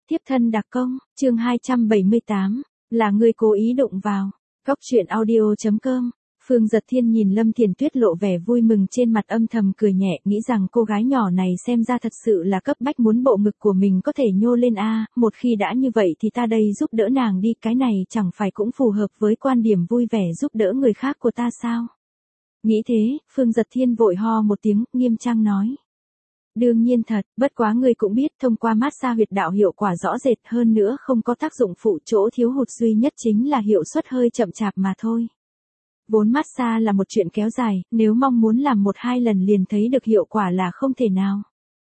Tiếp thân đặc công, chương 278, là ngươi cố ý đụng vào. Góc truyện audio.com. Phương Dật Thiên nhìn Lâm Thiền Tuyết lộ vẻ vui mừng trên mặt, âm thầm cười nhẹ, nghĩ rằng cô gái nhỏ này xem ra thật sự là cấp bách muốn bộ ngực của mình có thể nhô lên a, một khi đã như vậy thì ta đây giúp đỡ nàng đi, cái này chẳng phải cũng phù hợp với quan điểm vui vẻ giúp đỡ người khác của ta sao? Nghĩ thế, Phương Dật Thiên vội ho một tiếng, nghiêm trang nói. Đương nhiên thật, bất quá ngươi cũng biết thông qua massage huyệt đạo hiệu quả rõ rệt, hơn nữa không có tác dụng phụ, chỗ thiếu hụt duy nhất chính là hiệu suất hơi chậm chạp mà thôi. Vốn massage là một chuyện kéo dài, nếu mong muốn làm 1-2 lần liền thấy được hiệu quả là không thể nào.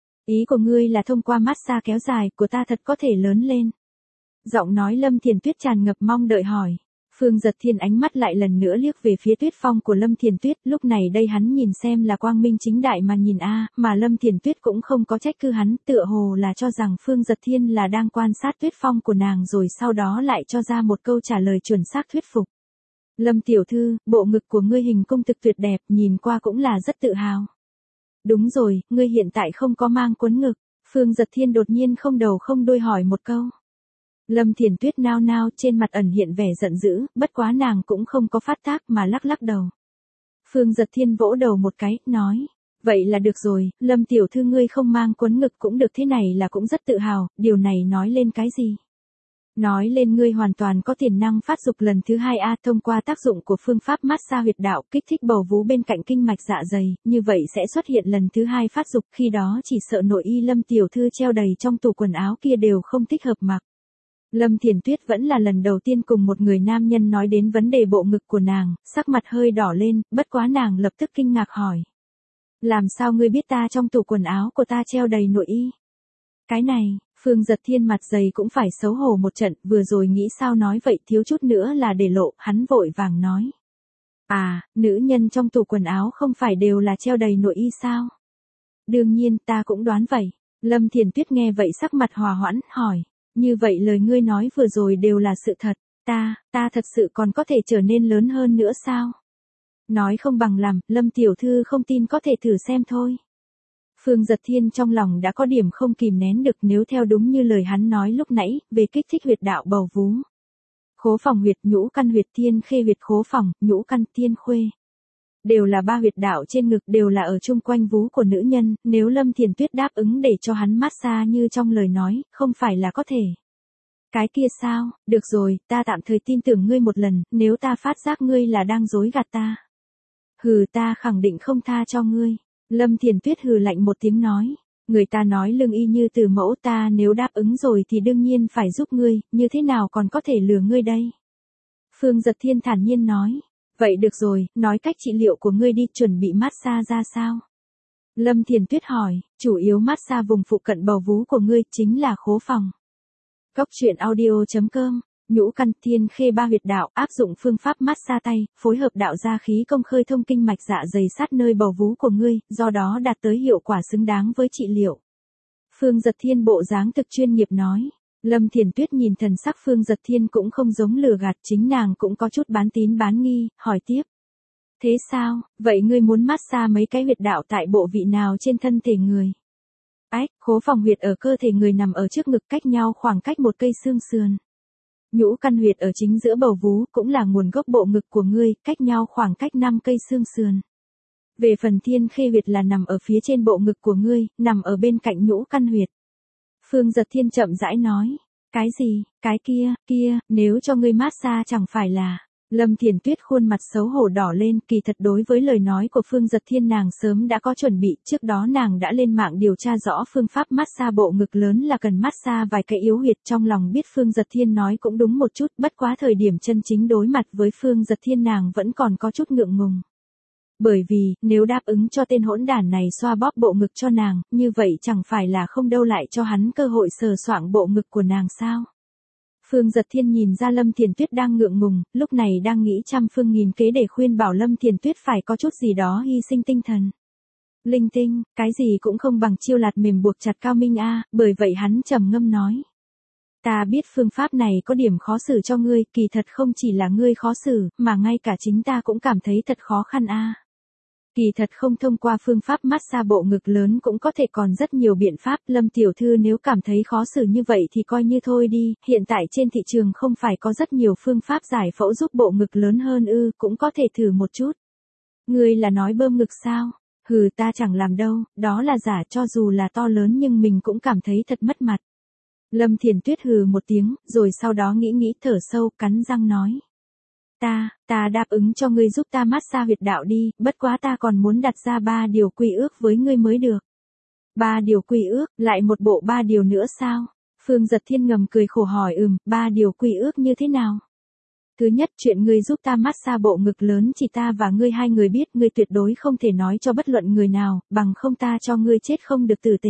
Ý của ngươi là thông qua massage kéo dài của ta thật có thể lớn lên. Giọng nói Lâm Thiền Tuyết tràn ngập mong đợi hỏi. Phương Dật Thiên ánh mắt lại lần nữa liếc về phía Tuyết Phong của Lâm Thiền Tuyết, lúc này đây hắn nhìn xem là quang minh chính đại mà nhìn mà Lâm Thiền Tuyết cũng không có trách cứ hắn, tựa hồ là cho rằng Phương Dật Thiên là đang quan sát Tuyết Phong của nàng rồi sau đó lại cho ra một câu trả lời chuẩn xác thuyết phục. Lâm tiểu thư, bộ ngực của ngươi hình cung thực tuyệt đẹp, nhìn qua cũng là rất tự hào. Đúng rồi, ngươi hiện tại không có mang quấn ngực. Phương Dật Thiên đột nhiên không đầu không đuôi hỏi một câu. Lâm Thiền Tuyết nao nao, trên mặt ẩn hiện vẻ giận dữ, bất quá nàng cũng không có phát tác mà lắc lắc đầu. Phương Dật Thiên vỗ đầu một cái, nói. Vậy là được rồi, Lâm tiểu thư ngươi không mang quấn ngực cũng được, thế này là cũng rất tự hào, điều này nói lên cái gì? Nói lên ngươi hoàn toàn có tiềm năng phát dục lần thứ 2 thông qua tác dụng của phương pháp massage huyệt đạo kích thích bầu vú bên cạnh kinh mạch dạ dày, như vậy sẽ xuất hiện lần thứ 2 phát dục, khi đó chỉ sợ nội y Lâm tiểu thư treo đầy trong tủ quần áo kia đều không thích hợp mặc. Lâm Thiền Tuyết vẫn là lần đầu tiên cùng một người nam nhân nói đến vấn đề bộ ngực của nàng, sắc mặt hơi đỏ lên, bất quá nàng lập tức kinh ngạc hỏi. Làm sao ngươi biết ta trong tủ quần áo của ta treo đầy nội y? Cái này, Phương Dật Thiên mặt dày cũng phải xấu hổ một trận, vừa rồi nghĩ sao nói vậy thiếu chút nữa là để lộ, hắn vội vàng nói. Nữ nhân trong tủ quần áo không phải đều là treo đầy nội y sao? Đương nhiên ta cũng đoán vậy. Lâm Thiền Tuyết nghe vậy sắc mặt hòa hoãn, hỏi. Như vậy lời ngươi nói vừa rồi đều là sự thật, ta thật sự còn có thể trở nên lớn hơn nữa sao? Nói không bằng làm, Lâm tiểu thư không tin có thể thử xem thôi. Phương Dật Thiên trong lòng đã có điểm không kìm nén được, nếu theo đúng như lời hắn nói lúc nãy, về kích thích huyệt đạo bầu vú. Khố phòng huyệt, nhũ căn huyệt, thiên khê huyệt, khố phòng, nhũ căn, thiên khuê. Đều là 3 huyệt đạo trên ngực, đều là ở chung quanh vú của nữ nhân, nếu Lâm Thiền Tuyết đáp ứng để cho hắn massage như trong lời nói, không phải là có thể. Cái kia sao, được rồi, ta tạm thời tin tưởng ngươi một lần, nếu ta phát giác ngươi là đang dối gạt ta. Hừ, ta khẳng định không tha cho ngươi. Lâm Thiền Tuyết hừ lạnh một tiếng nói. Người ta nói lương y như từ mẫu, ta nếu đáp ứng rồi thì đương nhiên phải giúp ngươi, như thế nào còn có thể lừa ngươi đây? Phương Dật Thiên thản nhiên nói. Vậy được rồi, nói cách trị liệu của ngươi đi, chuẩn bị massage ra sao? Lâm Thiền Tuyết hỏi, chủ yếu massage vùng phụ cận bầu vú của ngươi, chính là khố phòng. Góc truyện audio.com, nhũ căn, thiên khê 3 huyệt đạo, áp dụng phương pháp massage tay, phối hợp đạo gia khí công khơi thông kinh mạch dạ dày sát nơi bầu vú của ngươi, do đó đạt tới hiệu quả xứng đáng với trị liệu. Phương Dật Thiên bộ dáng thực chuyên nghiệp nói. Lâm Thiền Tuyết nhìn thần sắc Phương Dật Thiên cũng không giống lừa gạt, chính nàng cũng có chút bán tín bán nghi, hỏi tiếp. Thế sao, vậy ngươi muốn massage mấy cái huyệt đạo tại bộ vị nào trên thân thể người? Khố phòng huyệt ở cơ thể người nằm ở trước ngực, cách nhau khoảng cách 1 cây xương sườn. Nhũ căn huyệt ở chính giữa bầu vú, cũng là nguồn gốc bộ ngực của ngươi, cách nhau khoảng cách 5 cây xương sườn. Về phần thiên khê huyệt là nằm ở phía trên bộ ngực của ngươi, nằm ở bên cạnh nhũ căn huyệt. Phương Dật Thiên chậm rãi nói. Cái gì, cái kia, nếu cho ngươi massage chẳng phải là... Lâm Thiền Tuyết khuôn mặt xấu hổ đỏ lên, kỳ thật đối với lời nói của Phương Dật Thiên nàng sớm đã có chuẩn bị, trước đó nàng đã lên mạng điều tra rõ phương pháp massage bộ ngực lớn là cần massage vài cái yếu huyệt, trong lòng biết Phương Dật Thiên nói cũng đúng một chút, bất quá thời điểm chân chính đối mặt với Phương Dật Thiên nàng vẫn còn có chút ngượng ngùng. Bởi vì, nếu đáp ứng cho tên hỗn đản này xoa bóp bộ ngực cho nàng, như vậy chẳng phải là không đâu lại cho hắn cơ hội sờ soạng bộ ngực của nàng sao? Phương Dật Thiên nhìn ra Lâm Thiền Tuyết đang ngượng ngùng, lúc này đang nghĩ trăm phương nghìn kế để khuyên bảo Lâm Thiền Tuyết phải có chút gì đó hy sinh tinh thần. Linh tinh, cái gì cũng không bằng chiêu lạt mềm buộc chặt cao minh bởi vậy hắn trầm ngâm nói. Ta biết phương pháp này có điểm khó xử cho ngươi, kỳ thật không chỉ là ngươi khó xử, mà ngay cả chính ta cũng cảm thấy thật khó khăn Kỳ thật không thông qua phương pháp massage bộ ngực lớn cũng có thể còn rất nhiều biện pháp. Lâm tiểu thư nếu cảm thấy khó xử như vậy thì coi như thôi đi, hiện tại trên thị trường không phải có rất nhiều phương pháp giải phẫu giúp bộ ngực lớn hơn ư, cũng có thể thử một chút. Ngươi là nói bơm ngực sao? Hừ, ta chẳng làm đâu, đó là giả, cho dù là to lớn nhưng mình cũng cảm thấy thật mất mặt. Lâm Thiền Tuyết hừ một tiếng, rồi sau đó nghĩ thở sâu, cắn răng nói. Ta đáp ứng cho ngươi giúp ta massage huyệt đạo đi, bất quá ta còn muốn đặt ra 3 điều quy ước với ngươi mới được. 3 điều quy ước, lại một bộ 3 điều nữa sao? Phương Giật Thiên ngầm cười khổ hỏi 3 điều quy ước như thế nào? Thứ nhất, chuyện ngươi giúp ta massage bộ ngực lớn chỉ ta và ngươi hai người biết, ngươi tuyệt đối không thể nói cho bất luận người nào, bằng không ta cho ngươi chết không được tử tế.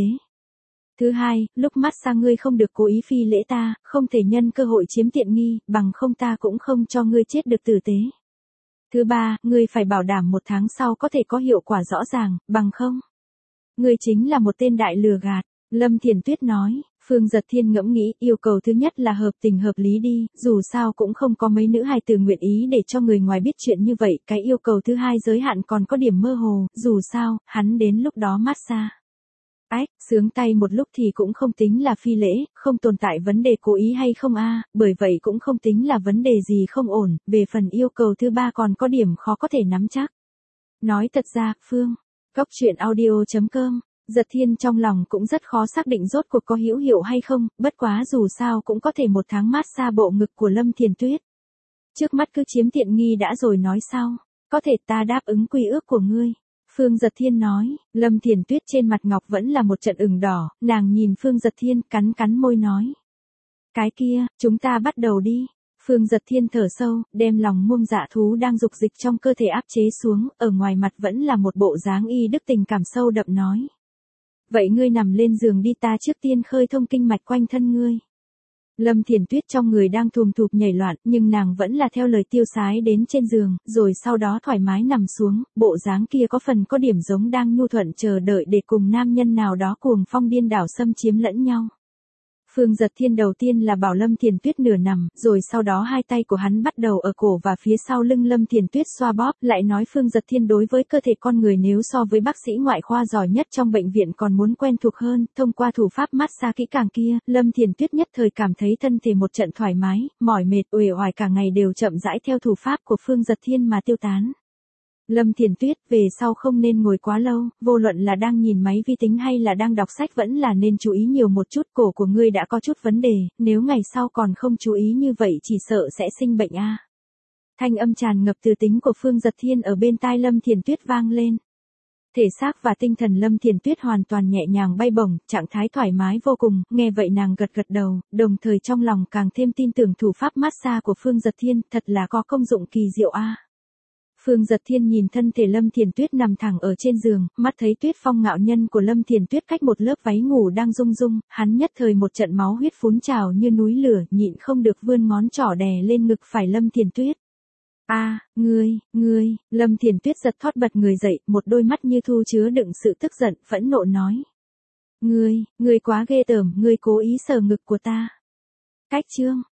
Thứ hai, lúc massage ngươi không được cố ý phi lễ ta, không thể nhân cơ hội chiếm tiện nghi, bằng không ta cũng không cho ngươi chết được tử tế. Thứ ba, ngươi phải bảo đảm 1 tháng sau có thể có hiệu quả rõ ràng, bằng không. Ngươi chính là một tên đại lừa gạt, Lâm Thiền Tuyết nói. Phương Giật Thiên ngẫm nghĩ, yêu cầu thứ nhất là hợp tình hợp lý đi, dù sao cũng không có mấy nữ hài tử nguyện ý để cho người ngoài biết chuyện như vậy, cái yêu cầu thứ hai giới hạn còn có điểm mơ hồ, dù sao, hắn đến lúc đó massage. Sướng tay một lúc thì cũng không tính là phi lễ, không tồn tại vấn đề cố ý hay không bởi vậy cũng không tính là vấn đề gì không ổn, về phần yêu cầu thứ ba còn có điểm khó có thể nắm chắc. Nói thật ra, Góc truyện audio.com, Giật Thiên trong lòng cũng rất khó xác định rốt cuộc có hữu hiệu hay không, bất quá dù sao cũng có thể 1 tháng massage bộ ngực của Lâm Thiền Tuyết. Trước mắt cứ chiếm tiện nghi đã rồi nói sau, có thể ta đáp ứng quy ước của ngươi. Phương Giật Thiên nói, Lâm Thiền Tuyết trên mặt ngọc vẫn là một trận ửng đỏ, nàng nhìn Phương Giật Thiên cắn môi nói. Cái kia, chúng ta bắt đầu đi. Phương Giật Thiên thở sâu, đem lòng muông dạ thú đang dục dịch trong cơ thể áp chế xuống, ở ngoài mặt vẫn là một bộ dáng y đức tình cảm sâu đậm nói. Vậy ngươi nằm lên giường đi, ta trước tiên khơi thông kinh mạch quanh thân ngươi. Lâm Thiền Tuyết trong người đang thùm thụp nhảy loạn, nhưng nàng vẫn là theo lời tiêu sái đến trên giường, rồi sau đó thoải mái nằm xuống, bộ dáng kia có phần có điểm giống đang nhu thuận chờ đợi để cùng nam nhân nào đó cuồng phong điên đảo xâm chiếm lẫn nhau. Phương Giật Thiên đầu tiên là bảo Lâm Thiền Tuyết nửa nằm, rồi sau đó hai tay của hắn bắt đầu ở cổ và phía sau lưng Lâm Thiền Tuyết xoa bóp, lại nói Phương Giật Thiên đối với cơ thể con người nếu so với bác sĩ ngoại khoa giỏi nhất trong bệnh viện còn muốn quen thuộc hơn, thông qua thủ pháp massage kỹ càng kia, Lâm Thiền Tuyết nhất thời cảm thấy thân thể một trận thoải mái, mỏi mệt uể oải cả ngày đều chậm rãi theo thủ pháp của Phương Giật Thiên mà tiêu tán. Lâm Thiền Tuyết, về sau không nên ngồi quá lâu, vô luận là đang nhìn máy vi tính hay là đang đọc sách vẫn là nên chú ý nhiều một chút, cổ của ngươi đã có chút vấn đề, nếu ngày sau còn không chú ý như vậy chỉ sợ sẽ sinh bệnh Thanh âm tràn ngập từ tính của Phương Giật Thiên ở bên tai Lâm Thiền Tuyết vang lên. Thể xác và tinh thần Lâm Thiền Tuyết hoàn toàn nhẹ nhàng bay bổng, trạng thái thoải mái vô cùng, nghe vậy nàng gật đầu, đồng thời trong lòng càng thêm tin tưởng thủ pháp massage của Phương Giật Thiên, thật là có công dụng kỳ diệu Phương Giật Thiên nhìn thân thể Lâm Thiền Tuyết nằm thẳng ở trên giường, mắt thấy tuyết phong ngạo nhân của Lâm Thiền Tuyết cách một lớp váy ngủ đang rung rung, hắn nhất thời một trận máu huyết phún trào như núi lửa, nhịn không được vươn ngón trỏ đè lên ngực phải Lâm Thiền Tuyết. Ngươi, Lâm Thiền Tuyết giật thót bật người dậy, một đôi mắt như thu chứa đựng sự tức giận, phẫn nộ nói. Ngươi quá ghê tởm, ngươi cố ý sờ ngực của ta. Cách chương.